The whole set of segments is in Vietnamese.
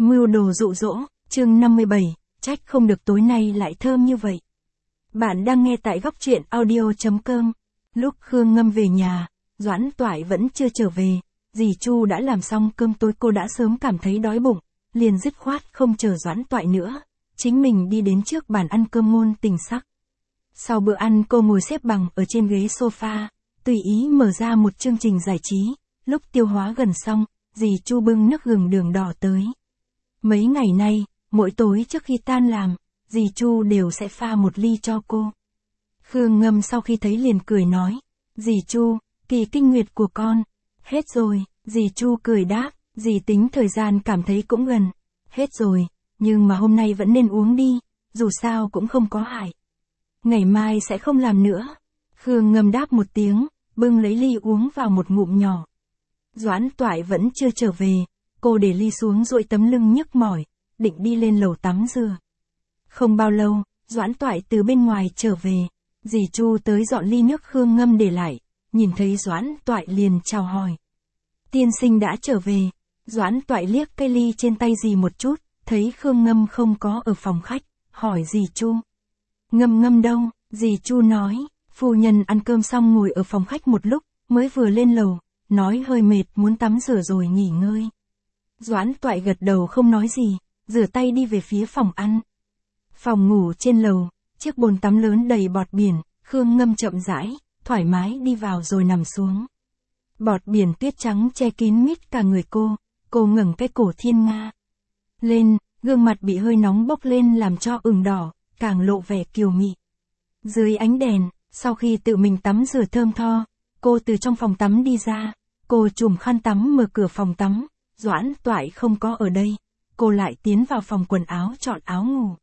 Mưu đồ dụ dỗ, chương 57, trách không được tối nay lại thơm như vậy. Bạn đang nghe tại góc truyện audio.com. Lúc Khương Ngâm về nhà, Doãn Toại vẫn chưa trở về, dì Chu đã làm xong cơm tối, cô đã sớm cảm thấy đói bụng, liền dứt khoát không chờ Doãn Toại nữa, chính mình đi đến trước bàn ăn cơm ngôn tình sắc. Sau bữa ăn cô ngồi xếp bằng ở trên ghế sofa, tùy ý mở ra một chương trình giải trí, lúc tiêu hóa gần xong, dì Chu bưng nước gừng đường đỏ tới. Mấy ngày nay, mỗi tối trước khi tan làm, dì Chu đều sẽ pha một ly cho cô. Khương Ngâm sau khi thấy liền cười nói, dì Chu, kỳ kinh nguyệt của con, hết rồi, dì Chu cười đáp, dì tính thời gian cảm thấy cũng gần, hết rồi, nhưng mà hôm nay vẫn nên uống đi, dù sao cũng không có hại. Ngày mai sẽ không làm nữa. Khương Ngâm đáp một tiếng, bưng lấy ly uống vào một ngụm nhỏ. Doãn Toại vẫn chưa trở về, cô để ly xuống duỗi tấm lưng nhức mỏi, định đi lên lầu tắm rửa. Không bao lâu, Doãn Toại từ bên ngoài trở về, dì Chu tới dọn ly nước Khương Ngâm để lại, nhìn thấy Doãn Toại liền chào hỏi. Tiên sinh đã trở về. Doãn Toại liếc cái ly trên tay dì một chút, thấy Khương Ngâm không có ở phòng khách, hỏi dì Chu. Ngâm Ngâm đâu? Dì Chu nói, phu nhân ăn cơm xong ngồi ở phòng khách một lúc, mới vừa lên lầu, nói hơi mệt muốn tắm rửa rồi nghỉ ngơi. Doãn Toại gật đầu không nói gì, rửa tay đi về phía phòng ăn. Phòng ngủ trên lầu, chiếc bồn tắm lớn đầy bọt biển, Khương Ngâm chậm rãi, thoải mái đi vào rồi nằm xuống. Bọt biển tuyết trắng che kín mít cả người cô ngẩng cái cổ thiên nga lên, gương mặt bị hơi nóng bốc lên làm cho ửng đỏ, càng lộ vẻ kiều mị. Dưới ánh đèn, sau khi tự mình tắm rửa thơm tho, cô từ trong phòng tắm đi ra, cô chùm khăn tắm mở cửa phòng tắm, Doãn Toại không có ở đây, cô lại tiến vào phòng quần áo chọn áo ngủ.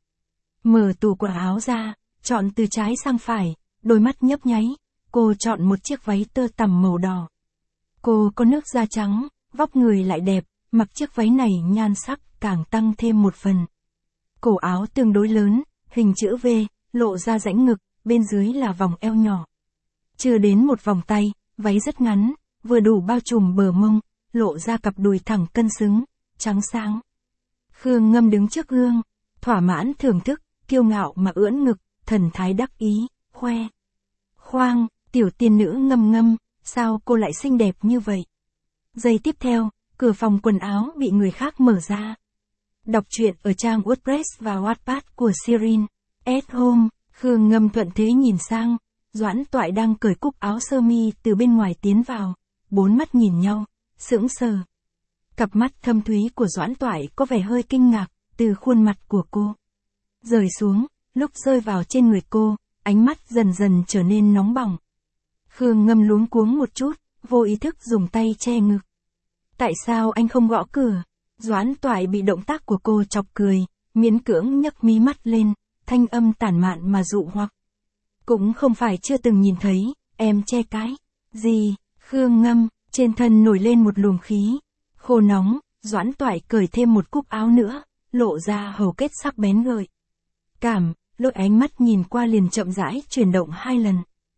Mở tủ quần áo ra, chọn từ trái sang phải, đôi mắt nhấp nháy, cô chọn một chiếc váy tơ tằm màu đỏ. Cô có nước da trắng, vóc người lại đẹp, mặc chiếc váy này nhan sắc càng tăng thêm một phần. Cổ áo tương đối lớn, hình chữ V, lộ ra rãnh ngực, bên dưới là vòng eo nhỏ. Chưa đến một vòng tay, váy rất ngắn, vừa đủ bao trùm bờ mông, lộ ra cặp đùi thẳng cân xứng, trắng sáng. Khương Ngâm đứng trước gương, thỏa mãn thưởng thức, kiêu ngạo mà ưỡn ngực, thần thái đắc ý, khoe. Khoang, tiểu tiên nữ Ngâm Ngâm, sao cô lại xinh đẹp như vậy? Giây tiếp theo, cửa phòng quần áo bị người khác mở ra. Đọc truyện ở trang WordPress và Wattpad của Sirin. At Home, Khương Ngâm thuận thế nhìn sang, Doãn Toại đang cởi cúc áo sơ mi từ bên ngoài tiến vào, bốn mắt nhìn nhau, sững sờ. Cặp mắt thâm thúy của Doãn Toại có vẻ hơi kinh ngạc, từ khuôn mặt của cô rời xuống, lúc rơi vào trên người cô, ánh mắt dần dần trở nên nóng bỏng. Khương Ngâm luống cuống một chút, vô ý thức dùng tay che ngực. Tại sao anh không gõ cửa? Doãn Toại bị động tác của cô chọc cười, miễn cưỡng nhấc mí mắt lên, thanh âm tản mạn mà dụ hoặc. Cũng không phải chưa từng nhìn thấy, em che cái gì? Khương Ngâm, trên thân nổi lên một luồng khí khô nóng, Doãn Toại cởi thêm một cúc áo nữa, lộ ra hầu kết sắc bén gợi cảm, lôi ánh mắt nhìn qua liền chậm rãi chuyển động 2 lần.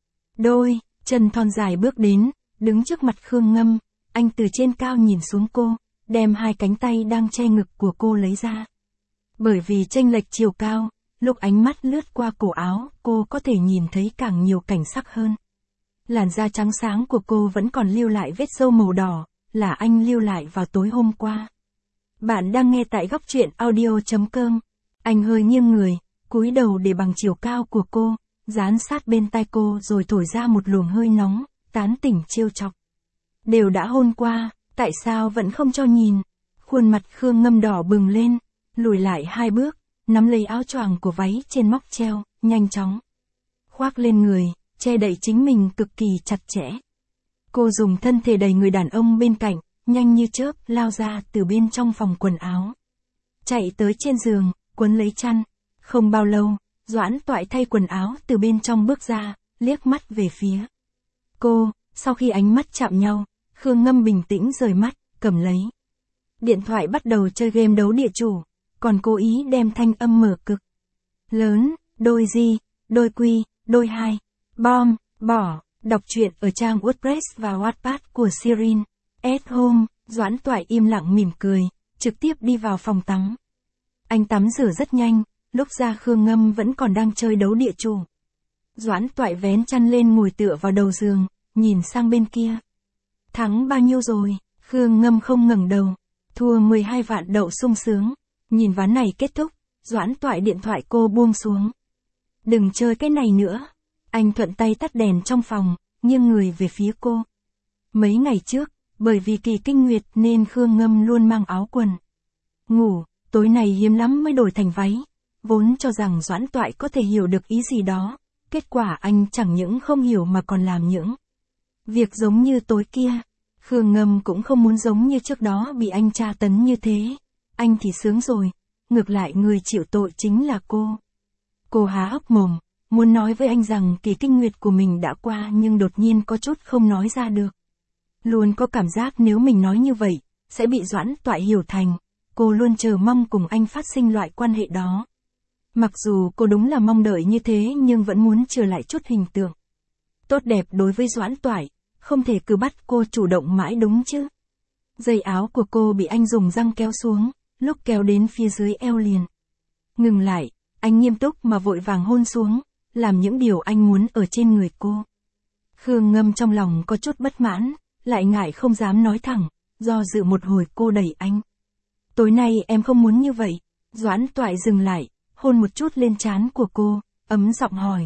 Đôi chân thon dài bước đến, đứng trước mặt Khương Ngâm, anh từ trên cao nhìn xuống cô, đem 2 cánh tay đang che ngực của cô lấy ra. Bởi vì chênh lệch chiều cao, lúc ánh mắt lướt qua cổ áo, cô có thể nhìn thấy càng nhiều cảnh sắc hơn. Làn da trắng sáng của cô vẫn còn lưu lại vết sâu màu đỏ, là anh lưu lại vào tối hôm qua. Bạn đang nghe tại góc truyện audio.com. Anh hơi nghiêng người, cúi đầu để bằng chiều cao của cô, dán sát bên tai cô rồi thổi ra một luồng hơi nóng, tán tỉnh trêu chọc. Đều đã hôn qua, tại sao vẫn không cho nhìn? Khuôn mặt Khương Ngâm đỏ bừng lên, lùi lại 2 bước, nắm lấy áo choàng của váy trên móc treo, nhanh chóng khoác lên người, che đậy chính mình cực kỳ chặt chẽ. Cô dùng thân thể đẩy người đàn ông bên cạnh, nhanh như chớp lao ra từ bên trong phòng quần áo. Chạy tới trên giường, quấn lấy chăn. Không bao lâu, Doãn Toại thay quần áo từ bên trong bước ra, liếc mắt về phía cô. Sau khi ánh mắt chạm nhau, Khương Ngâm bình tĩnh rời mắt, cầm lấy điện thoại bắt đầu chơi game đấu địa chủ, còn cố ý đem thanh âm mở cực lớn, đôi G, đôi Q, đôi 2, bom, bỏ. Đọc truyện ở trang WordPress và Wattpad của Sirin. At Home, Doãn Toại im lặng mỉm cười, trực tiếp đi vào phòng tắm. Anh tắm rửa rất nhanh, lúc ra Khương Ngâm vẫn còn đang chơi đấu địa chủ. Doãn Toại vén chăn lên ngồi tựa vào đầu giường, nhìn sang bên kia. Thắng bao nhiêu rồi? Khương Ngâm không ngẩng đầu. Thua 12 vạn đậu sung sướng. Nhìn ván này kết thúc, Doãn Toại điện thoại cô buông xuống. Đừng chơi cái này nữa. Anh thuận tay tắt đèn trong phòng, nghiêng người về phía cô. Mấy ngày trước, bởi vì kỳ kinh nguyệt nên Khương Ngâm luôn mang áo quần ngủ, tối nay hiếm lắm mới đổi thành váy. Vốn cho rằng Doãn Toại có thể hiểu được ý gì đó, kết quả anh chẳng những không hiểu mà còn làm những việc giống như tối kia. Khương Ngâm cũng không muốn giống như trước đó bị anh tra tấn như thế. Anh thì sướng rồi, ngược lại người chịu tội chính là cô. Cô há hốc mồm, muốn nói với anh rằng kỳ kinh nguyệt của mình đã qua nhưng đột nhiên có chút không nói ra được. Luôn có cảm giác nếu mình nói như vậy, sẽ bị Doãn Toại hiểu thành. Cô luôn chờ mong cùng anh phát sinh loại quan hệ đó. Mặc dù cô đúng là mong đợi như thế nhưng vẫn muốn trở lại chút hình tượng tốt đẹp đối với Doãn Toại, không thể cứ bắt cô chủ động mãi đúng chứ. Dây áo của cô bị anh dùng răng kéo xuống, lúc kéo đến phía dưới eo liền ngừng lại, anh nghiêm túc mà vội vàng hôn xuống, làm những điều anh muốn ở trên người cô. Khương Ngâm trong lòng có chút bất mãn, lại ngại không dám nói thẳng, do dự một hồi cô đẩy anh. Tối nay em không muốn như vậy. Doãn Toại dừng lại, hôn một chút lên trán của cô, ấm giọng hỏi.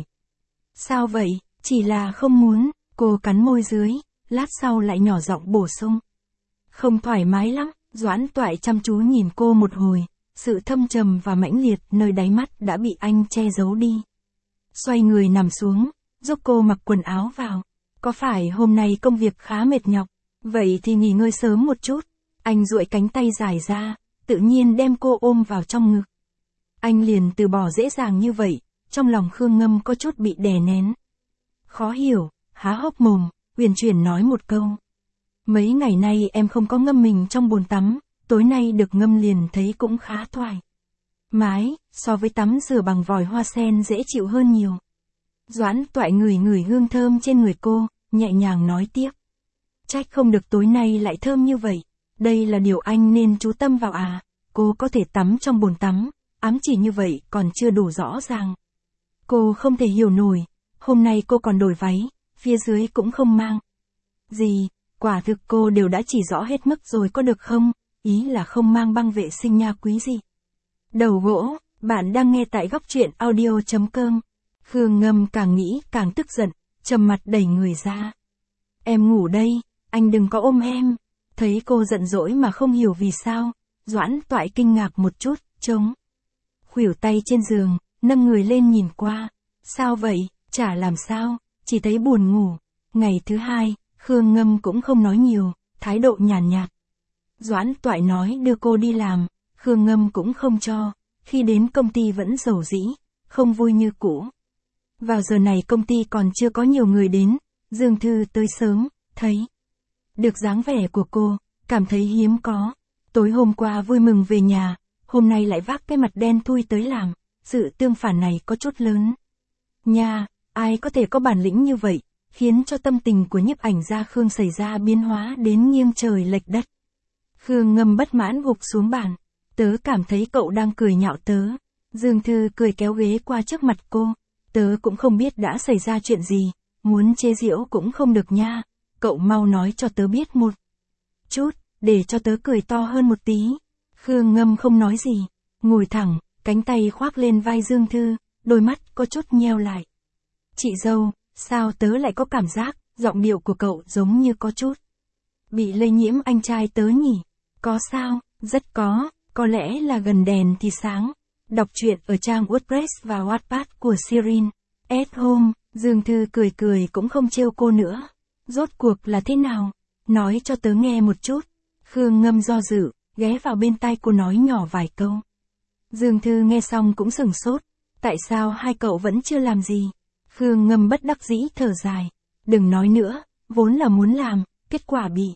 Sao vậy? Chỉ là không muốn. Cô cắn môi dưới, lát sau lại nhỏ giọng bổ sung. Không thoải mái lắm. Doãn Toại chăm chú nhìn cô một hồi, sự thâm trầm và mãnh liệt nơi đáy mắt đã bị anh che giấu đi. Xoay người nằm xuống, giúp cô mặc quần áo vào. Có phải hôm nay công việc khá mệt nhọc? Vậy thì nghỉ ngơi sớm một chút. Anh duỗi cánh tay dài ra, tự nhiên đem cô ôm vào trong ngực. Anh liền từ bỏ dễ dàng như vậy, trong lòng Khương Ngâm có chút bị đè nén. Khó hiểu, há hốc mồm, uyển chuyển nói một câu. Mấy ngày nay em không có ngâm mình trong bồn tắm, tối nay được ngâm liền thấy cũng khá thoải mái, so với tắm rửa bằng vòi hoa sen dễ chịu hơn nhiều. Doãn Toại ngửi ngửi hương thơm trên người cô, nhẹ nhàng nói tiếp. Trách không được tối nay lại thơm như vậy, đây là điều anh nên chú tâm vào à. Cô có thể tắm trong bồn tắm, ám chỉ như vậy còn chưa đủ rõ ràng. Cô không thể hiểu nổi, hôm nay cô còn đổi váy, phía dưới cũng không mang gì, quả thực cô đều đã chỉ rõ hết mức rồi có được không, ý là không mang băng vệ sinh nha quý gì. Đầu gỗ, bạn đang nghe tại góc truyện audio.com. Khương Ngâm càng nghĩ càng tức giận, trầm mặt đẩy người ra. Em ngủ đây, anh đừng có ôm em. Thấy cô giận dỗi mà không hiểu vì sao, Doãn Toại kinh ngạc một chút, chống khuỷu tay trên giường, nâng người lên nhìn qua. Sao vậy? Chả làm sao, chỉ thấy buồn ngủ. Ngày thứ hai, Khương Ngâm cũng không nói nhiều, thái độ nhàn nhạt. Doãn Toại nói đưa cô đi làm, Khương Ngâm cũng không cho, khi đến công ty vẫn rầu rĩ, không vui như cũ. Vào giờ này công ty còn chưa có nhiều người đến, Dương Thư tới sớm, thấy được dáng vẻ của cô, cảm thấy hiếm có. Tối hôm qua vui mừng về nhà, hôm nay lại vác cái mặt đen thui tới làm, sự tương phản này có chút lớn. Nha, ai có thể có bản lĩnh như vậy, khiến cho tâm tình của nhiếp ảnh gia Khương xảy ra biến hóa đến nghiêng trời lệch đất. Khương Ngâm bất mãn gục xuống bàn, tớ cảm thấy cậu đang cười nhạo tớ. Dương Thư cười kéo ghế qua trước mặt cô, tớ cũng không biết đã xảy ra chuyện gì, muốn chế giễu cũng không được nha, cậu mau nói cho tớ biết một chút, để cho tớ cười to hơn một tí. Khương Ngâm không nói gì, ngồi thẳng, cánh tay khoác lên vai Dương Thư, đôi mắt có chút nheo lại. Chị dâu, sao tớ lại có cảm giác, giọng điệu của cậu giống như có chút bị lây nhiễm anh trai tớ nhỉ? Có sao? Rất có lẽ là gần đèn thì sáng. Đọc truyện ở trang WordPress và Wattpad của Sirin. At home, Dương Thư cười cười cũng không trêu cô nữa. Rốt cuộc là thế nào? Nói cho tớ nghe một chút. Khương Ngâm do dự, ghé vào bên tai cô nói nhỏ vài câu. Dương Thư nghe xong cũng sửng sốt. Tại sao hai cậu vẫn chưa làm gì? Khương Ngâm bất đắc dĩ thở dài. Đừng nói nữa, vốn là muốn làm, kết quả bị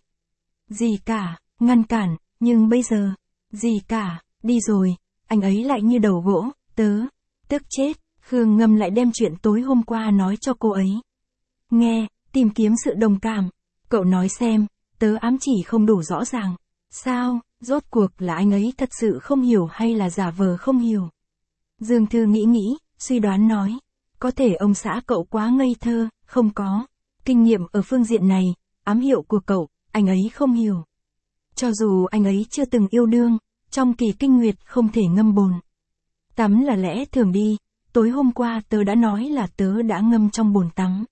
gì cả, ngăn cản, nhưng bây giờ, gì cả, đi rồi, anh ấy lại như đầu gỗ, tớ, tức chết. Khương Ngâm lại đem chuyện tối hôm qua nói cho cô ấy nghe, tìm kiếm sự đồng cảm. Cậu nói xem, tớ ám chỉ không đủ rõ ràng. Sao, rốt cuộc là anh ấy thật sự không hiểu hay là giả vờ không hiểu? Dương Thư nghĩ, suy đoán nói. Có thể ông xã cậu quá ngây thơ, không có kinh nghiệm ở phương diện này, ám hiệu của cậu, anh ấy không hiểu. Cho dù anh ấy chưa từng yêu đương, trong kỳ kinh nguyệt không thể ngâm bồn tắm là lẽ thường đi, tối hôm qua tớ đã nói là tớ đã ngâm trong bồn tắm.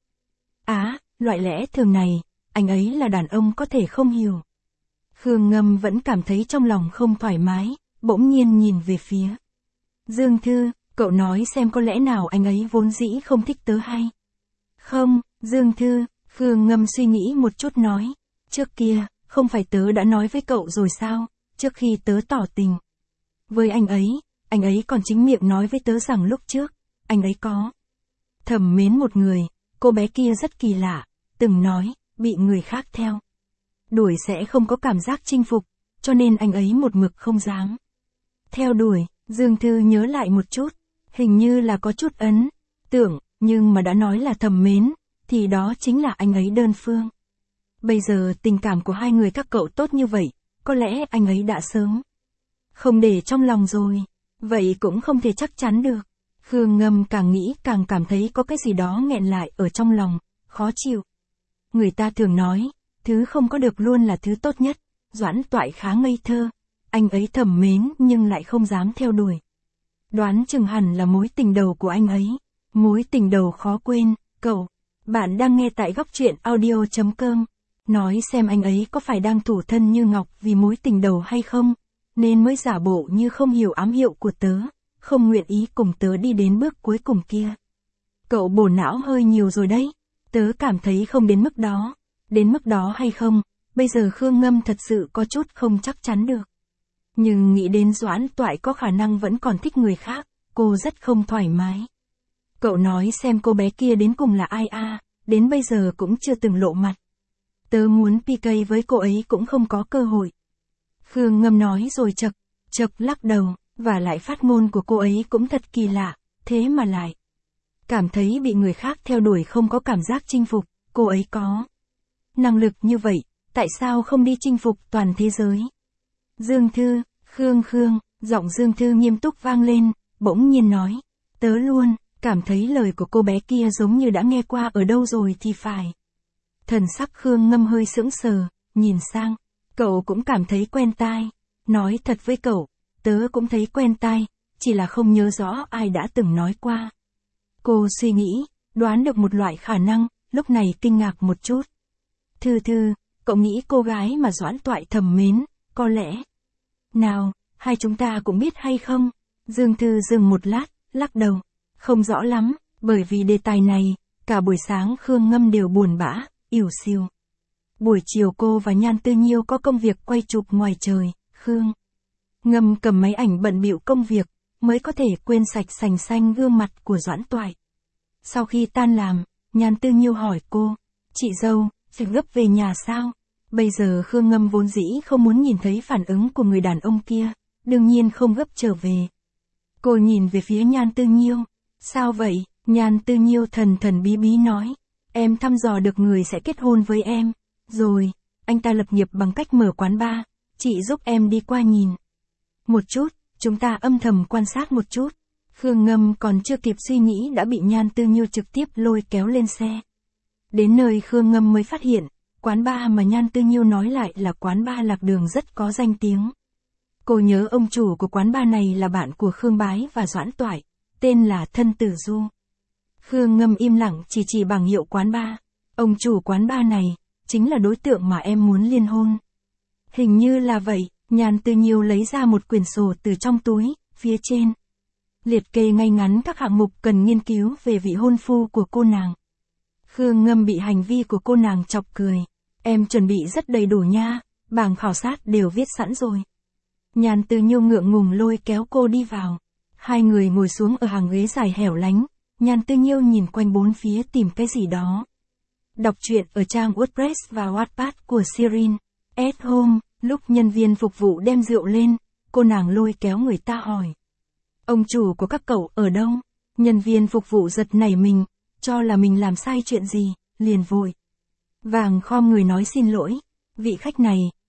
Loại lẽ thường này, anh ấy là đàn ông có thể không hiểu. Khương Ngâm vẫn cảm thấy trong lòng không thoải mái, bỗng nhiên nhìn về phía Dương Thư, cậu nói xem có lẽ nào anh ấy vốn dĩ không thích tớ hay? Không, Dương Thư, Khương Ngâm suy nghĩ một chút nói. Trước kia, không phải tớ đã nói với cậu rồi sao, trước khi tớ tỏ tình với anh ấy còn chính miệng nói với tớ rằng lúc trước, anh ấy có thầm mến một người, cô bé kia rất kỳ lạ, từng nói, bị người khác theo đuổi sẽ không có cảm giác chinh phục, cho nên anh ấy một mực không dám theo đuổi. Dương Thư nhớ lại một chút, hình như là có chút ấn tượng, nhưng mà đã nói là thầm mến, thì đó chính là anh ấy đơn phương. Bây giờ tình cảm của hai người các cậu tốt như vậy, có lẽ anh ấy đã sớm không để trong lòng rồi, vậy cũng không thể chắc chắn được. Khương Ngâm càng nghĩ càng cảm thấy có cái gì đó nghẹn lại ở trong lòng, khó chịu. Người ta thường nói, thứ không có được luôn là thứ tốt nhất. Doãn Toại khá ngây thơ, anh ấy thầm mến nhưng lại không dám theo đuổi. Đoán chừng hẳn là mối tình đầu của anh ấy, mối tình đầu khó quên. Bạn đang nghe tại góc truyện audio.com, nói xem anh ấy có phải đang thủ thân như ngọc vì mối tình đầu hay không, nên mới giả bộ như không hiểu ám hiệu của tớ, không nguyện ý cùng tớ đi đến bước cuối cùng kia. Cậu bổ não hơi nhiều rồi đấy, tớ cảm thấy không đến mức đó. Đến mức đó hay không, bây giờ Khương Ngâm thật sự có chút không chắc chắn được. Nhưng nghĩ đến Doãn Toại có khả năng vẫn còn thích người khác, cô rất không thoải mái. Cậu nói xem cô bé kia đến cùng là ai đến bây giờ cũng chưa từng lộ mặt. Tớ muốn PK với cô ấy cũng không có cơ hội. Khương Ngâm nói rồi chật lắc đầu, và lại phát ngôn của cô ấy cũng thật kỳ lạ, thế mà lại cảm thấy bị người khác theo đuổi không có cảm giác chinh phục, cô ấy có năng lực như vậy, tại sao không đi chinh phục toàn thế giới? Dương Thư, Khương, giọng Dương Thư nghiêm túc vang lên, bỗng nhiên nói, tớ luôn cảm thấy lời của cô bé kia giống như đã nghe qua ở đâu rồi thì phải. Thần sắc Khương Ngâm hơi sững sờ, nhìn sang, cậu cũng cảm thấy quen tai. Nói thật với cậu, tớ cũng thấy quen tai, chỉ là không nhớ rõ ai đã từng nói qua. Cô suy nghĩ, đoán được một loại khả năng, lúc này kinh ngạc một chút. Thư, cậu nghĩ cô gái mà Doãn Toại thầm mến, có lẽ nào, hai chúng ta cũng biết hay không? Dương Thư dừng một lát, lắc đầu, không rõ lắm, bởi vì đề tài này, cả buổi sáng Khương Ngâm đều buồn bã, ỉu xìu. Buổi chiều cô và Nhan Tư Nhiêu có công việc quay chụp ngoài trời, Khương Ngâm cầm máy ảnh bận bịu công việc, mới có thể quên sạch sành xanh gương mặt của Doãn Toại. Sau khi tan làm, Nhan Tư Nhiêu hỏi cô, chị dâu, phải gấp về nhà sao? Bây giờ Khương Ngâm vốn dĩ không muốn nhìn thấy phản ứng của người đàn ông kia, đương nhiên không gấp trở về. Cô nhìn về phía Nhan Tư Nhiêu, sao vậy? Nhan Tư Nhiêu thần bí bí nói, em thăm dò được người sẽ kết hôn với em, rồi, anh ta lập nghiệp bằng cách mở quán bar, chị giúp em đi qua nhìn một chút, chúng ta âm thầm quan sát một chút. Khương Ngâm còn chưa kịp suy nghĩ đã bị Nhan Tư Nhiêu trực tiếp lôi kéo lên xe. Đến nơi Khương Ngâm mới phát hiện, quán bar mà Nhan Tư Nhiêu nói lại là quán bar Lạc Đường rất có danh tiếng. Cô nhớ ông chủ của quán bar này là bạn của Khương Bái và Doãn Toại, tên là Thân Tử Du. Khương Ngâm im lặng chỉ bảng hiệu quán bar. Ông chủ quán bar này, chính là đối tượng mà em muốn liên hôn. Hình như là vậy, Nhan Tư Nhiêu lấy ra một quyển sổ từ trong túi, phía trên liệt kê ngay ngắn các hạng mục cần nghiên cứu về vị hôn phu của cô nàng. Khương Ngâm bị hành vi của cô nàng chọc cười. Em chuẩn bị rất đầy đủ nha, bảng khảo sát đều viết sẵn rồi. Nhan Tư Nhiêu ngượng ngùng lôi kéo cô đi vào. Hai người ngồi xuống ở hàng ghế dài hẻo lánh. Nhan Tư Nhiêu nhìn quanh bốn phía tìm cái gì đó. Đọc truyện ở trang WordPress và Wattpad của Sirin. At home, lúc nhân viên phục vụ đem rượu lên, cô nàng lôi kéo người ta hỏi. Ông chủ của các cậu ở đâu? Nhân viên phục vụ giật nảy mình, cho là mình làm sai chuyện gì, liền vội vàng khom người nói xin lỗi. Vị khách này,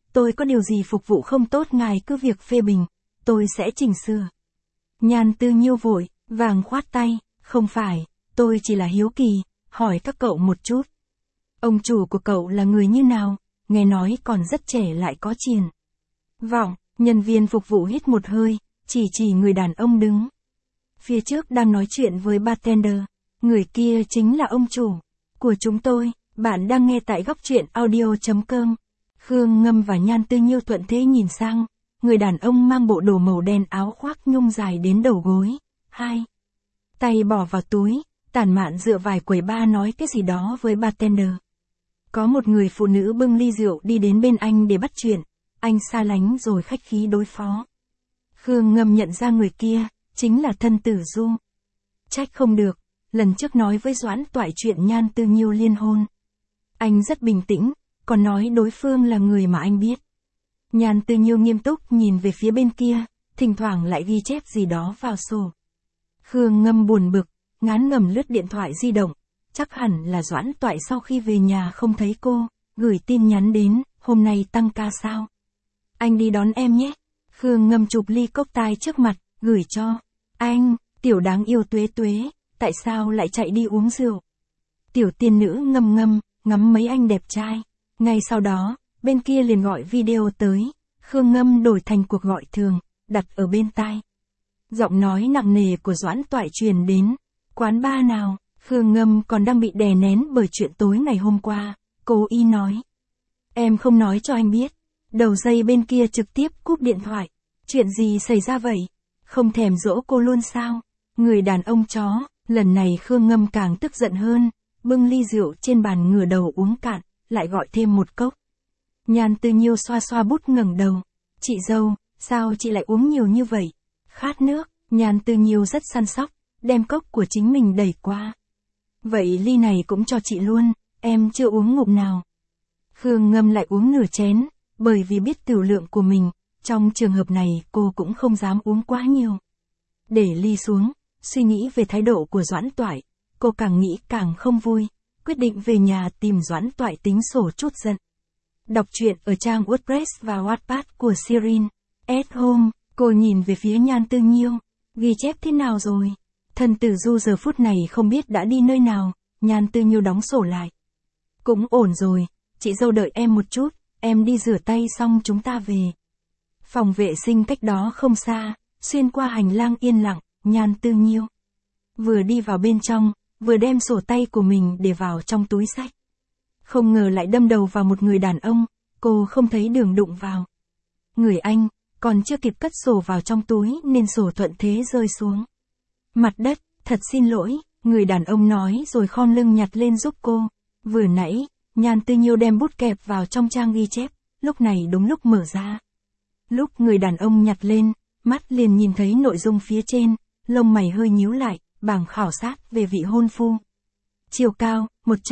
tôi có điều gì phục vụ không tốt ngài cứ việc phê bình, tôi sẽ chỉnh sửa. Nhan Tư Nhiêu vội vàng khoát tay, không phải, tôi chỉ là hiếu kỳ, hỏi các cậu một chút. Ông chủ của cậu là người như nào, nghe nói còn rất trẻ lại có triển vọng. Nhân viên phục vụ hít một hơi, chỉ người đàn ông đứng phía trước đang nói chuyện với bartender. Người kia chính là ông chủ của chúng tôi. Bạn đang nghe tại góc truyện audio.com. Khương Ngâm và Nhan Tư Nhiêu thuận thế nhìn sang. Người đàn ông mang bộ đồ màu đen, áo khoác nhung dài đến đầu gối. Hai tay bỏ vào túi, tản mạn dựa vài quầy bar nói cái gì đó với bartender. Có một người phụ nữ bưng ly rượu đi đến bên anh để bắt chuyện. Anh xa lánh rồi khách khí đối phó. Khương Ngâm nhận ra người kia chính là Thân Tử Du. Trách không được, lần trước nói với Doãn Toại chuyện Nhan Tư Nhiêu liên hôn. Anh rất bình tĩnh, còn nói đối phương là người mà anh biết. Nhan Tư Nhiêu nghiêm túc nhìn về phía bên kia, thỉnh thoảng lại ghi chép gì đó vào sổ. Khương Ngâm buồn bực, ngán ngẩm lướt điện thoại di động. Chắc hẳn là Doãn Toại sau khi về nhà không thấy cô, gửi tin nhắn đến, hôm nay tăng ca sao? Anh đi đón em nhé. Khương Ngâm chụp ly cốc tai trước mặt, gửi cho. Anh, tiểu đáng yêu Tuế Tuế, tại sao lại chạy đi uống rượu? Tiểu tiên nữ Ngâm Ngâm, ngắm mấy anh đẹp trai. Ngay sau đó, bên kia liền gọi video tới. Khương Ngâm đổi thành cuộc gọi thường, đặt ở bên tai. Giọng nói nặng nề của Doãn Toại truyền đến. Quán bar nào? Khương Ngâm còn đang bị đè nén bởi chuyện tối ngày hôm qua. Cố ý nói. Em không nói cho anh biết. Đầu dây bên kia trực tiếp cúp điện thoại. Chuyện gì xảy ra vậy? Không thèm dỗ cô luôn sao? Người đàn ông chó. Lần này Khương Ngâm càng tức giận hơn. Bưng ly rượu trên bàn ngửa đầu uống cạn, lại gọi thêm một cốc. Nhan Tư Nhiêu xoa xoa bút ngẩng đầu. Chị dâu, sao chị lại uống nhiều như vậy? Khát nước. Nhan Tư Nhiêu rất săn sóc, đem cốc của chính mình đẩy qua. Vậy ly này cũng cho chị luôn, em chưa uống ngụm nào. Khương Ngâm lại uống nửa chén, bởi vì biết tửu lượng của mình, trong trường hợp này cô cũng không dám uống quá nhiều. Để ly xuống, suy nghĩ về thái độ của Doãn Toại, cô càng nghĩ càng không vui, quyết định về nhà tìm Doãn Toại tính sổ chút giận. Đọc truyện ở trang WordPress và Wattpad của Sirin. At home, cô nhìn về phía Nhan Tư Nhiêu, ghi chép thế nào rồi? Thân Tử Du giờ phút này không biết đã đi nơi nào. Nhan Tư Nhiêu đóng sổ lại. Cũng ổn rồi, chị dâu đợi em một chút, em đi rửa tay xong chúng ta về. Phòng vệ sinh cách đó không xa, xuyên qua hành lang yên lặng, Nhan Tư Nhiêu vừa đi vào bên trong, vừa đem sổ tay của mình để vào trong túi xách. Không ngờ lại đâm đầu vào một người đàn ông, cô không thấy đường đụng vào. Người anh, còn chưa kịp cất sổ vào trong túi nên sổ thuận thế rơi xuống mặt đất. Thật xin lỗi, người đàn ông nói rồi khom lưng nhặt lên giúp cô. Vừa nãy, Nhan Tư Nhiêu đem bút kẹp vào trong trang ghi chép, lúc này đúng lúc mở ra. Lúc người đàn ông nhặt lên, mắt liền nhìn thấy nội dung phía trên, lông mày hơi nhíu lại, bảng khảo sát về vị hôn phu. Chiều cao,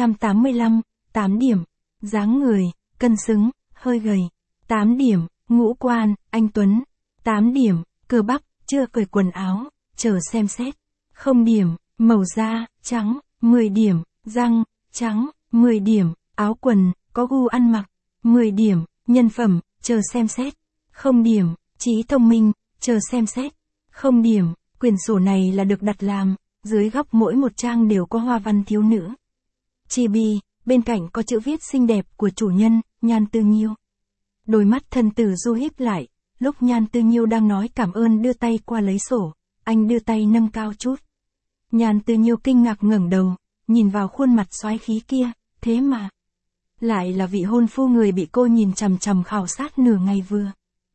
185, 8 điểm. Dáng người, cân xứng, hơi gầy. 8 điểm, ngũ quan, anh tuấn. 8 điểm, cơ bắp, chưa cởi quần áo, chờ xem xét. 0 điểm, màu da, trắng. 10 điểm, răng, trắng. 10 điểm, áo quần, có gu ăn mặc. 10 điểm, nhân phẩm, chờ xem xét. 0 điểm, trí thông minh, chờ xem xét. 0 điểm, quyển sổ này là được đặt làm, dưới góc mỗi một trang đều có hoa văn thiếu nữ. Chibi, bên cạnh có chữ viết xinh đẹp của chủ nhân, Nhan Tư Nhiêu. Đôi mắt Thân Tử Du híp lại, lúc Nhan Tư Nhiêu đang nói cảm ơn đưa tay qua lấy sổ, anh đưa tay nâng cao chút. Nhan Tư Nhiêu kinh ngạc ngẩng đầu, nhìn vào khuôn mặt soái khí kia, thế mà lại là vị hôn phu người bị cô nhìn chằm chằm khảo sát nửa ngày vừa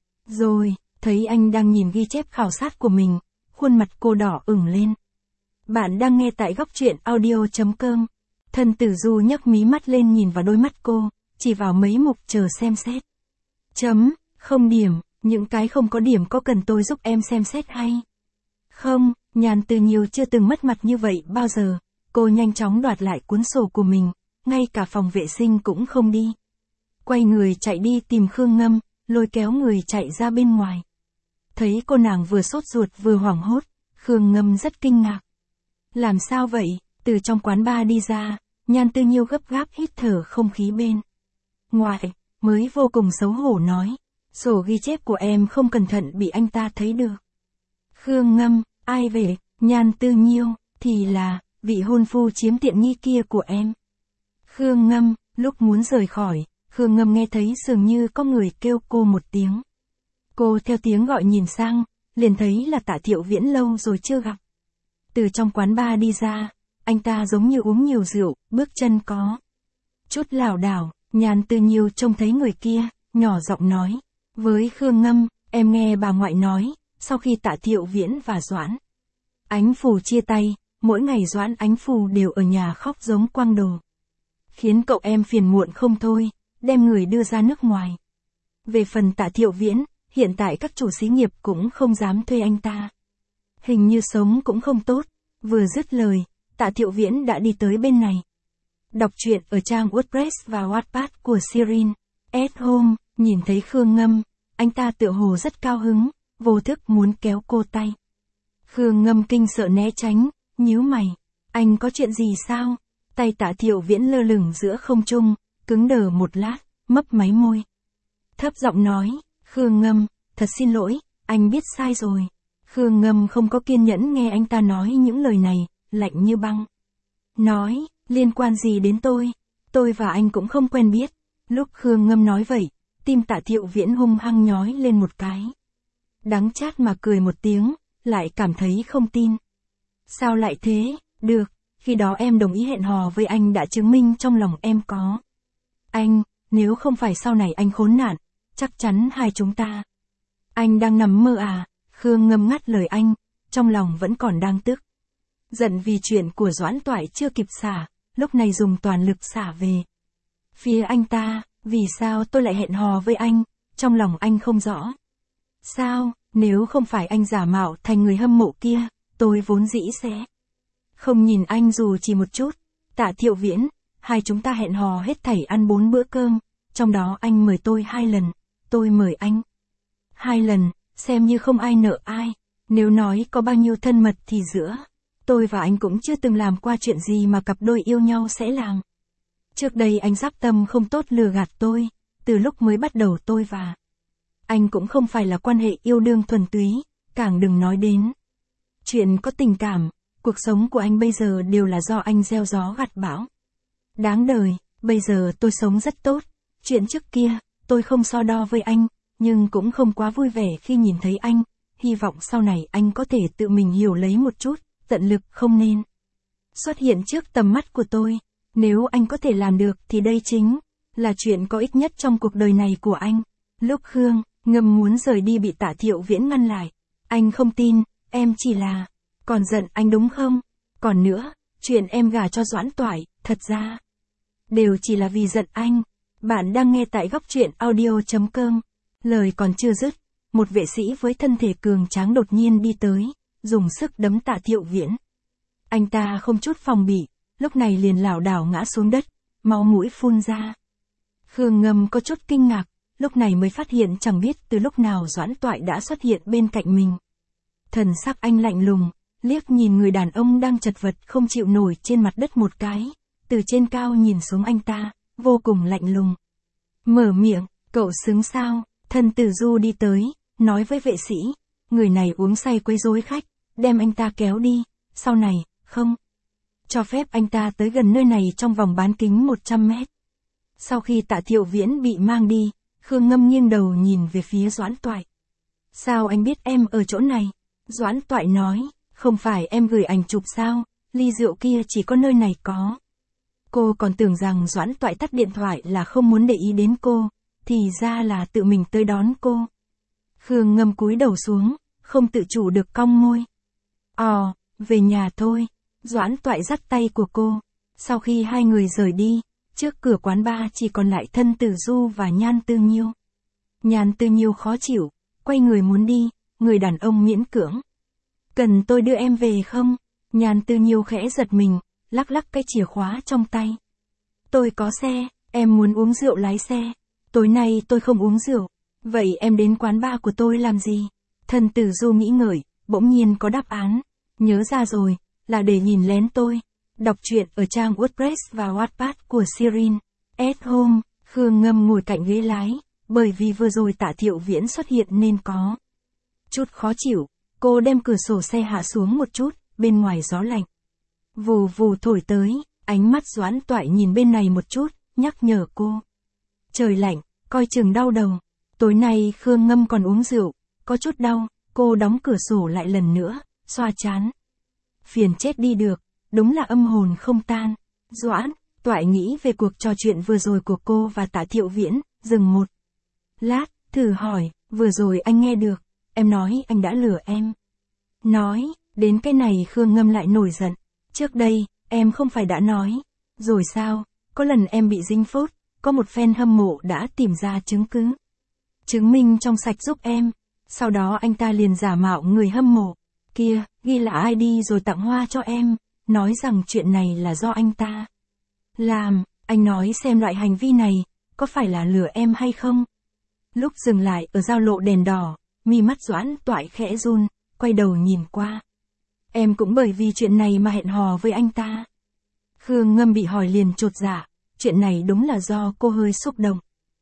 rồi. Thấy anh đang nhìn ghi chép khảo sát của mình, khuôn mặt cô đỏ ửng lên. Bạn đang nghe tại góc truyện audio.com. Thân Tử Du nhấc mí mắt lên nhìn vào đôi mắt cô, chỉ vào mấy mục chờ xem xét. 0 điểm, những cái không có điểm có cần tôi giúp em xem xét hay không? Nhan Tư Nhiêu chưa từng mất mặt như vậy bao giờ. Cô nhanh chóng đoạt lại cuốn sổ của mình, ngay cả phòng vệ sinh cũng không đi. Quay người chạy đi tìm Khương Ngâm, lôi kéo người chạy ra bên ngoài. Thấy cô nàng vừa sốt ruột vừa hoảng hốt, Khương Ngâm rất kinh ngạc. Làm sao vậy? Từ trong quán bar đi ra, Nhan Tư Nhiêu gấp gáp hít thở không khí bên ngoài. mới vô cùng xấu hổ nói. Sổ ghi chép của em không cẩn thận bị anh ta thấy được. Khương Ngâm, ai về, Nhan Tư Nhiêu, thì là, vị hôn phu chiếm tiện nghi kia của em. Khương Ngâm, lúc muốn rời khỏi, Khương Ngâm nghe thấy dường như có người kêu cô một tiếng. Cô theo tiếng gọi nhìn sang, liền thấy là Tạ Thiệu Viễn lâu rồi chưa gặp. Từ trong quán bar đi ra, anh ta giống như uống nhiều rượu, bước chân có chút lảo đảo. Nhan Tư Nhiêu trông thấy người kia, nhỏ giọng nói. Với Khương Ngâm, em nghe bà ngoại nói, sau khi Tạ Thiệu Viễn và Doãn Ánh Phù chia tay, mỗi ngày Doãn Ánh Phù đều ở nhà khóc giống quăng đồ. Khiến cậu em phiền muộn không thôi, đem người đưa ra nước ngoài. Về phần Tạ Thiệu Viễn, hiện tại các chủ xí nghiệp cũng không dám thuê anh ta. Hình như sống cũng không tốt. Vừa dứt lời, Tạ Thiệu Viễn đã đi tới bên này. Đọc truyện ở trang WordPress và Wattpad của Sirin. At Home, nhìn thấy Khương Ngâm, anh ta tựa hồ rất cao hứng, vô thức muốn kéo cô tay. Khương Ngâm kinh sợ né tránh, nhíu mày. Anh có chuyện gì sao? Tay Tạ Thiệu Viễn lơ lửng giữa không trung, cứng đờ một lát, mấp máy môi. Thấp giọng nói, Khương Ngâm, thật xin lỗi, anh biết sai rồi. Khương Ngâm không có kiên nhẫn nghe anh ta nói những lời này, lạnh như băng. Nói, liên quan gì đến tôi và anh cũng không quen biết. Lúc Khương Ngâm nói vậy, tim Tạ Thiệu Viễn hung hăng nhói lên một cái. Đắng chát mà cười một tiếng, lại cảm thấy không tin. Sao lại thế? Được, khi đó em đồng ý hẹn hò với anh đã chứng minh trong lòng em có anh, nếu không phải sau này anh khốn nạn, chắc chắn hai chúng ta. Anh đang nằm mơ à? Khương Ngâm ngắt lời anh, trong lòng vẫn còn đang tức. Giận vì chuyện của Doãn Toại chưa kịp xả, lúc này dùng toàn lực xả về phía anh ta. Vì sao tôi lại hẹn hò với anh? Trong lòng anh không rõ. Sao, nếu không phải anh giả mạo thành người hâm mộ kia, tôi vốn dĩ sẽ không nhìn anh dù chỉ một chút. Tạ Thiệu Viễn, hai chúng ta hẹn hò hết thảy ăn 4 bữa cơm, trong đó anh mời tôi 2 lần, tôi mời anh 2 lần, xem như không ai nợ ai. Nếu nói có bao nhiêu thân mật thì giữa tôi và anh cũng chưa từng làm qua chuyện gì mà cặp đôi yêu nhau sẽ làm. Trước đây anh dáp tâm không tốt lừa gạt tôi, từ lúc mới bắt đầu tôi và anh cũng không phải là quan hệ yêu đương thuần túy, càng đừng nói đến chuyện có tình cảm. Cuộc sống của anh bây giờ đều là do anh gieo gió gặt bão. Đáng đời, bây giờ tôi sống rất tốt. Chuyện trước kia, tôi không so đo với anh, nhưng cũng không quá vui vẻ khi nhìn thấy anh. Hy vọng sau này anh có thể tự mình hiểu lấy một chút, tận lực không nên xuất hiện trước tầm mắt của tôi. Nếu anh có thể làm được thì đây chính là chuyện có ích nhất trong cuộc đời này của anh. Lúc Khương Ngâm muốn rời đi bị Tạ Thiệu Viễn ngăn lại. Anh không tin, em chỉ là còn giận anh đúng không? Còn nữa, chuyện em gả cho Doãn Toại, thật ra đều chỉ là vì giận anh. Bạn đang nghe tại góc truyện audio.com. Lời còn chưa dứt, một vệ sĩ với thân thể cường tráng đột nhiên đi tới, dùng sức đấm Tạ Thiệu Viễn. Anh ta không chút phòng bị, lúc này liền lảo đảo ngã xuống đất, máu mũi phun ra. Khương Ngâm có chút kinh ngạc, lúc này mới phát hiện chẳng biết từ lúc nào Doãn Toại đã xuất hiện bên cạnh mình. Thần sắc anh lạnh lùng, liếc nhìn người đàn ông đang chật vật không chịu nổi trên mặt đất một cái, từ trên cao nhìn xuống anh ta, vô cùng lạnh lùng. Mở miệng, cậu xứng sao? Thân Tử Du đi tới, nói với vệ sĩ, người này uống say quấy rối khách, đem anh ta kéo đi, sau này, không cho phép anh ta tới gần nơi này trong vòng bán kính 100 mét. Sau khi Tạ Thiệu Viễn bị mang đi, Khương Ngâm nghiêng đầu nhìn về phía Doãn Toại. Sao anh biết em ở chỗ này? Doãn Toại nói, không phải em gửi ảnh chụp sao, ly rượu kia chỉ có nơi này có. Cô còn tưởng rằng Doãn Toại tắt điện thoại là không muốn để ý đến cô, thì ra là tự mình tới đón cô. Khương Ngâm cúi đầu xuống, không tự chủ được cong môi. Về nhà thôi. Doãn Toại dắt tay của cô. Sau khi hai người rời đi, trước cửa quán bar chỉ còn lại Thân Tử Du và Nhan Tư Nhiêu. Nhan Tư Nhiêu khó chịu, quay người muốn đi, người đàn ông miễn cưỡng. Cần tôi đưa em về không? Nhan Tư Nhiêu khẽ giật mình, lắc lắc cái chìa khóa trong tay. Tôi có xe, em muốn uống rượu lái xe. Tối nay tôi không uống rượu. Vậy em đến quán bar của tôi làm gì? Thân Tử Du nghĩ ngợi, bỗng nhiên có đáp án. Nhớ ra rồi, là để nhìn lén tôi. Đọc truyện ở trang WordPress và Wattpad của Sirin. At Home, Khương Ngâm ngồi cạnh ghế lái, bởi vì vừa rồi Tạ Thiệu Viễn xuất hiện nên có chút khó chịu, cô đem cửa sổ xe hạ xuống một chút, bên ngoài gió lạnh. Vù vù thổi tới, ánh mắt Doãn Toại nhìn bên này một chút, nhắc nhở cô. Trời lạnh, coi chừng đau đầu. Tối nay Khương Ngâm còn uống rượu, có chút đau, cô đóng cửa sổ lại lần nữa, xoa trán. Phiền chết đi được, đúng là âm hồn không tan. Doãn Toại nghĩ về cuộc trò chuyện vừa rồi của cô và Tạ Thiệu Viễn, dừng một lát, thử hỏi, vừa rồi anh nghe được, em nói anh đã lừa em. Nói, đến cái này Khương Ngâm lại nổi giận. Trước đây, em không phải đã nói. Rồi sao, có lần em bị dính phốt, có một fan hâm mộ đã tìm ra chứng cứ. Chứng minh trong sạch giúp em. Sau đó anh ta liền giả mạo người hâm mộ. Kia, ghi là ID rồi tặng hoa cho em. Nói rằng chuyện này là do anh ta làm. Anh nói xem loại hành vi này, có phải là lừa em hay không? Lúc dừng lại ở giao lộ đèn đỏ, mi mắt Doãn Toại khẽ run, quay đầu nhìn qua. Em cũng bởi vì chuyện này mà hẹn hò với anh ta. Khương Ngâm bị hỏi liền chột dạ, chuyện này đúng là do cô hơi xúc động.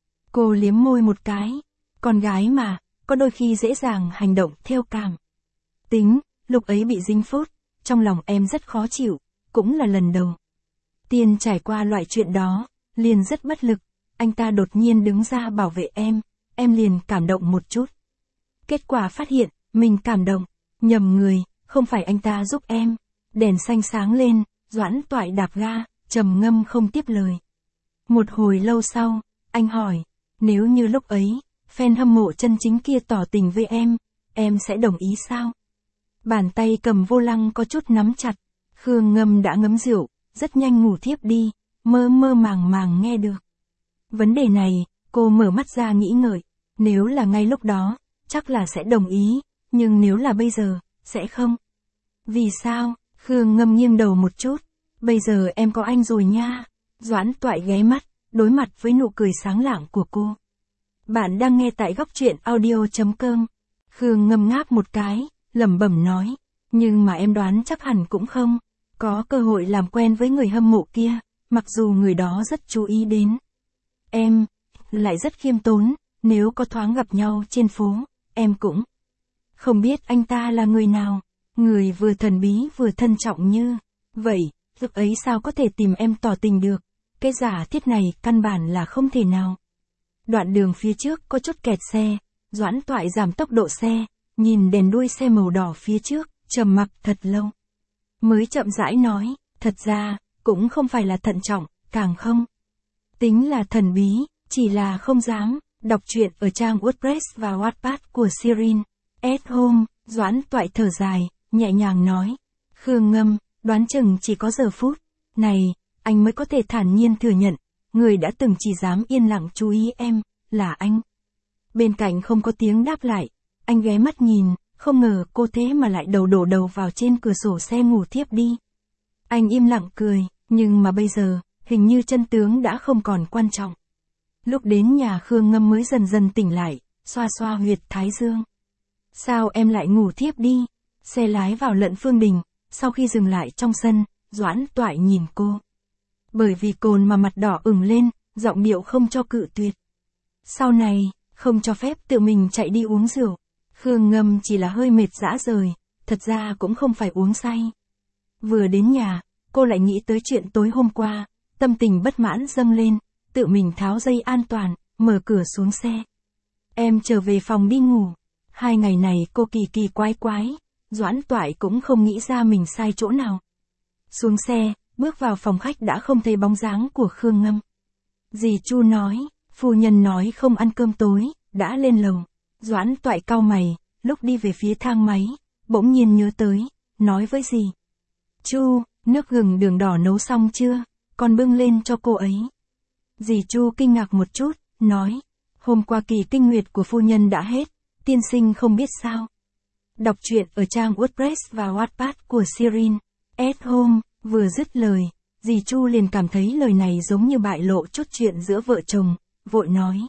Cô liếm môi một cái, con gái mà, có đôi khi dễ dàng hành động theo cảm tính, lúc ấy bị dính phốt, trong lòng em rất khó chịu, cũng là lần đầu tiên trải qua loại chuyện đó, liền rất bất lực, anh ta đột nhiên đứng ra bảo vệ em liền cảm động một chút. Kết quả phát hiện, mình cảm động, nhầm người, không phải anh ta giúp em. Đèn xanh sáng lên, Doãn Toại đạp ga, trầm ngâm không tiếp lời. Một hồi lâu sau, anh hỏi, nếu như lúc ấy, fan hâm mộ chân chính kia tỏ tình với em sẽ đồng ý sao? Bàn tay cầm vô lăng có chút nắm chặt, Khương Ngâm đã ngấm rượu, rất nhanh ngủ thiếp đi, mơ mơ màng màng nghe được. Vấn đề này, cô mở mắt ra nghĩ ngợi, nếu là ngay lúc đó, chắc là sẽ đồng ý, nhưng nếu là bây giờ, sẽ không. Vì sao? Khương Ngâm nghiêng đầu một chút, bây giờ em có anh rồi nha. Doãn Toại ghé mắt, đối mặt với nụ cười sáng lạng của cô. Bạn đang nghe tại góc truyện audio.com. Khương Ngâm ngáp một cái, lẩm bẩm nói, nhưng mà em đoán chắc hẳn cũng không có cơ hội làm quen với người hâm mộ kia, mặc dù người đó rất chú ý đến em, lại rất khiêm tốn, nếu có thoáng gặp nhau trên phố, em cũng không biết anh ta là người nào, người vừa thần bí vừa thân trọng như vậy, lúc ấy sao có thể tìm em tỏ tình được, cái giả thiết này căn bản là không thể nào. Đoạn đường phía trước có chút kẹt xe, Doãn Toại giảm tốc độ xe, nhìn đèn đuôi xe màu đỏ phía trước, trầm mặc thật lâu. Mới chậm rãi nói, thật ra, cũng không phải là thận trọng, càng không tính là thần bí, chỉ là không dám đọc truyện ở trang WordPress và Wattpad của Sirin. At home, Doãn Toại thở dài, nhẹ nhàng nói. Khương Ngâm, đoán chừng chỉ có giờ phút này, anh mới có thể thản nhiên thừa nhận, người đã từng chỉ dám yên lặng chú ý em, là anh. Bên cạnh không có tiếng đáp lại, anh ghé mắt nhìn, không ngờ cô thế mà lại đổ đầu vào trên cửa sổ xe ngủ thiếp đi. Anh im lặng cười, nhưng mà bây giờ, hình như chân tướng đã không còn quan trọng. Lúc đến nhà Khương Ngâm mới dần dần tỉnh lại, xoa xoa huyệt thái dương. Sao em lại ngủ thiếp đi? Xe lái vào Lận Phương Đình, sau khi dừng lại trong sân, Doãn Toại nhìn cô. Bởi vì cồn mà mặt đỏ ửng lên, giọng điệu không cho cự tuyệt. Sau này, không cho phép tự mình chạy đi uống rượu. Khương Ngâm chỉ là hơi mệt rã rời, thật ra cũng không phải uống say. Vừa đến nhà, cô lại nghĩ tới chuyện tối hôm qua, tâm tình bất mãn dâng lên, tự mình tháo dây an toàn, mở cửa xuống xe. Em trở về phòng đi ngủ. 2 ngày này cô kỳ quái, Doãn Toại cũng không nghĩ ra mình sai chỗ nào. Xuống xe, bước vào phòng khách đã không thấy bóng dáng của Khương Ngâm. Dì Chu nói, phu nhân nói không ăn cơm tối, đã lên lầu. Doãn Toại cau mày, lúc đi về phía thang máy, bỗng nhiên nhớ tới, nói với dì Chu, nước gừng đường đỏ nấu xong chưa, con bưng lên cho cô ấy. Dì Chu kinh ngạc một chút, nói, hôm qua kỳ kinh nguyệt của phu nhân đã hết, tiên sinh không biết sao. Đọc truyện ở trang WordPress và Wattpad của Sirin. At home, vừa dứt lời, dì Chu liền cảm thấy lời này giống như bại lộ chút chuyện giữa vợ chồng, vội nói.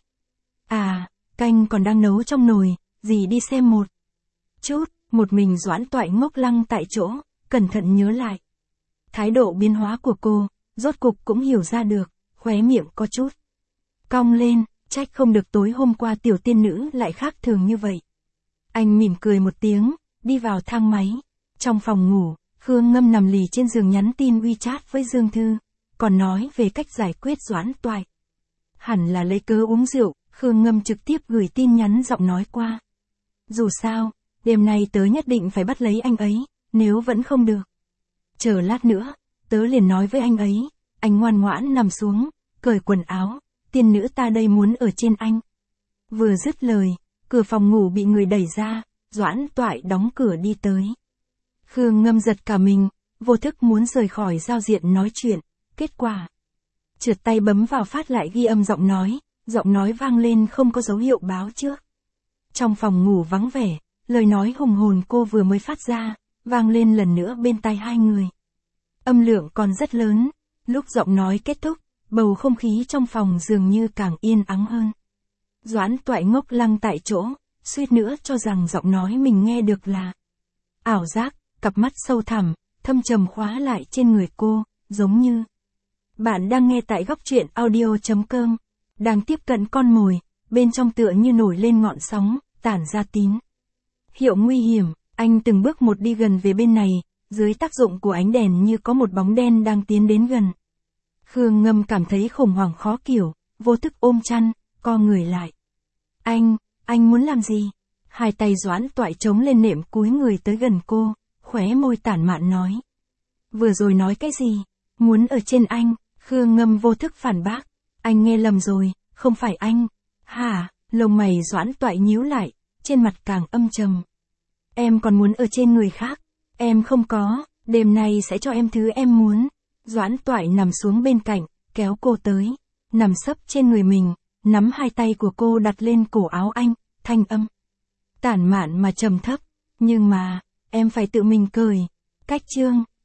À, canh còn đang nấu trong nồi, dì đi xem một chút, một mình Doãn Toại ngốc lăng tại chỗ, cẩn thận nhớ lại. Thái độ biến hóa của cô, rốt cục cũng hiểu ra được, khóe miệng có chút cong lên, trách không được tối hôm qua tiểu tiên nữ lại khác thường như vậy. Anh mỉm cười một tiếng, đi vào thang máy. Trong phòng ngủ, Khương Ngâm nằm lì trên giường nhắn tin WeChat với Dương Thư, còn nói về cách giải quyết Doãn Toại. Hẳn là lấy cớ uống rượu, Khương Ngâm trực tiếp gửi tin nhắn giọng nói qua. Dù sao, đêm nay tớ nhất định phải bắt lấy anh ấy, nếu vẫn không được. Chờ lát nữa, tớ liền nói với anh ấy, anh ngoan ngoãn nằm xuống, cởi quần áo, tiên nữ ta đây muốn ở trên anh. Vừa dứt lời, cửa phòng ngủ bị người đẩy ra, Doãn Toại đóng cửa đi tới. Khương Ngâm giật cả mình, vô thức muốn rời khỏi giao diện nói chuyện, kết quả. Trượt tay bấm vào phát lại ghi âm giọng nói vang lên không có dấu hiệu báo trước. Trong phòng ngủ vắng vẻ, lời nói hùng hồn cô vừa mới phát ra, vang lên lần nữa bên tai hai người. Âm lượng còn rất lớn, lúc giọng nói kết thúc, bầu không khí trong phòng dường như càng yên ắng hơn. Doãn Toại ngốc lăng tại chỗ, suýt nữa cho rằng giọng nói mình nghe được là ảo giác, cặp mắt sâu thẳm, thâm trầm khóa lại trên người cô, giống như. Bạn đang nghe tại góc truyện audio.com, đang tiếp cận con mồi, bên trong tựa như nổi lên ngọn sóng, tản ra tín hiệu nguy hiểm, anh từng bước một đi gần về bên này, dưới tác dụng của ánh đèn như có một bóng đen đang tiến đến gần. Khương Ngâm cảm thấy khủng hoảng khó kiểu, vô thức ôm chăn, co người lại. Anh muốn làm gì? Hai tay Doãn Toại chống lên nệm cúi người tới gần cô, khóe môi tản mạn nói. Vừa rồi nói cái gì? Muốn ở trên anh, Khương Ngâm vô thức phản bác. Anh nghe lầm rồi, không phải anh. Hả? Lông mày Doãn Toại nhíu lại, trên mặt càng âm trầm. Em còn muốn ở trên người khác? Em không có, đêm nay sẽ cho em thứ em muốn. Doãn Toại nằm xuống bên cạnh, kéo cô tới, nằm sấp trên người mình, nắm hai tay của cô đặt lên cổ áo anh, thanh âm tản mạn mà trầm thấp. Nhưng mà, em phải tự mình cởi. Cách chương